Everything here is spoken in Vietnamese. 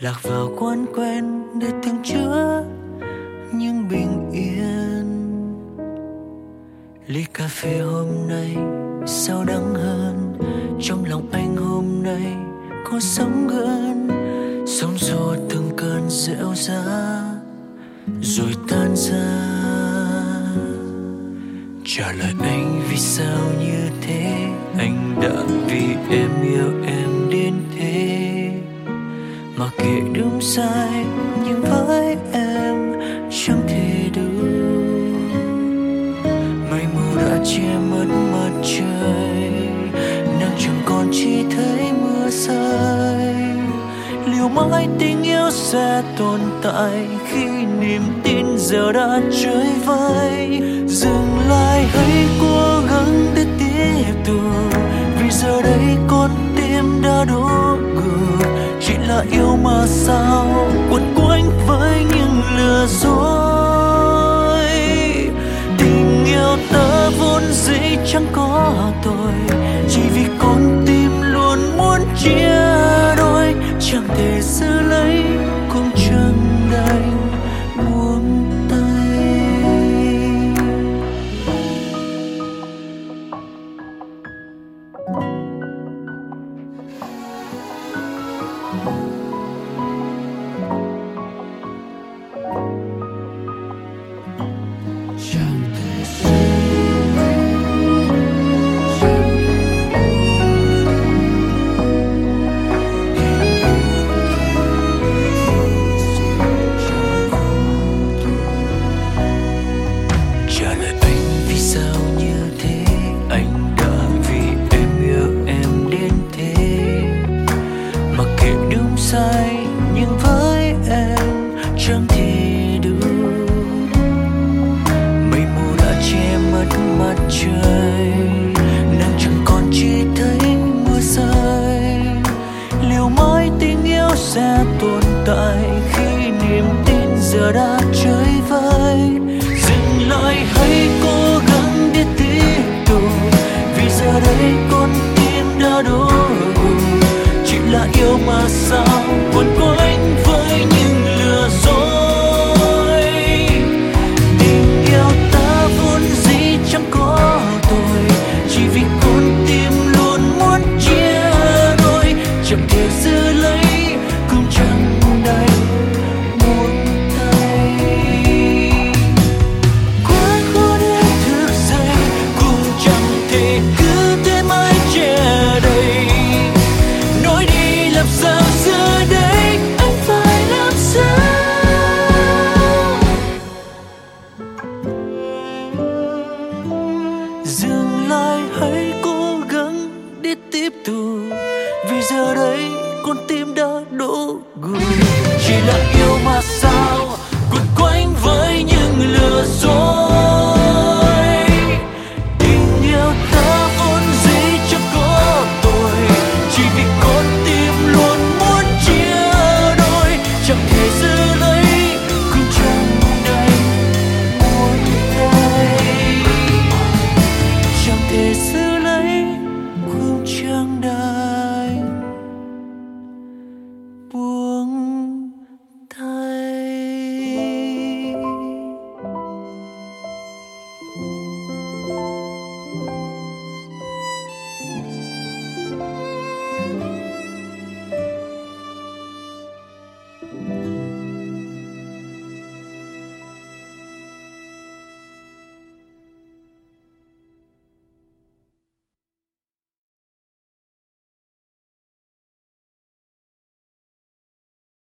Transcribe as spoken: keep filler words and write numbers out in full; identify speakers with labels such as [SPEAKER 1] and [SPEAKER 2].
[SPEAKER 1] lạc vào quán quen để từng chứa những bình yên. Ly cà phê hôm nay sao đắng hơn, trong lòng anh hôm nay có sống gần, sống rồi từng cơn rệu rã rồi tan ra. Trả lời anh vì sao như thế, anh đã vì em yêu em đến thế. Mà kệ đúng sai nhưng với em chẳng thể đúng. Mây mù đã che mất mặt trời, nắng chẳng còn chỉ thấy mưa rơi. Liệu mãi tình yêu sẽ tồn tại khi niềm tin giờ đã chơi vơi? Dừng lại hãy cố gắng để tiếp tục, vì giờ đây con tim đã đổ gục. Chỉ là yêu mà sao quấn quanh với những lừa dối. Tình yêu ta vốn dĩ chẳng có tội, chỉ vì con tim luôn muốn chia đôi. Chẳng thể giữ lấy cũng chẳng đành buông tay. Chẳng thể giữ sai nhưng với em chẳng thể đúng. Mây mù đã che mất mặt trời, nắng chẳng còn chỉ thấy mưa rơi. Liệu mãi tình yêu sẽ tồn tại khi niềm tin giờ đã chơi vơi? Dừng lại hãy cố gắng để tiếp tục, vì giờ đây con tim đã đổ gục. Chỉ là yêu mà sao quấn quanh với những lừa dối. Tình yêu ta vốn dĩ chẳng có tội, chỉ vì con tim luôn muốn chia đôi. Chẳng thể giữ lấy cũng chẳng đành buông tay. Quá khó để thức dậy cũng chẳng thể cứ thế mãi che đầy. Nói đi làm sao giờ đây anh phải làm sao? Dừng lại hãy cố gắng để tiếp tục, vì giờ đây con tim đã đổ gục. Chỉ là yêu mà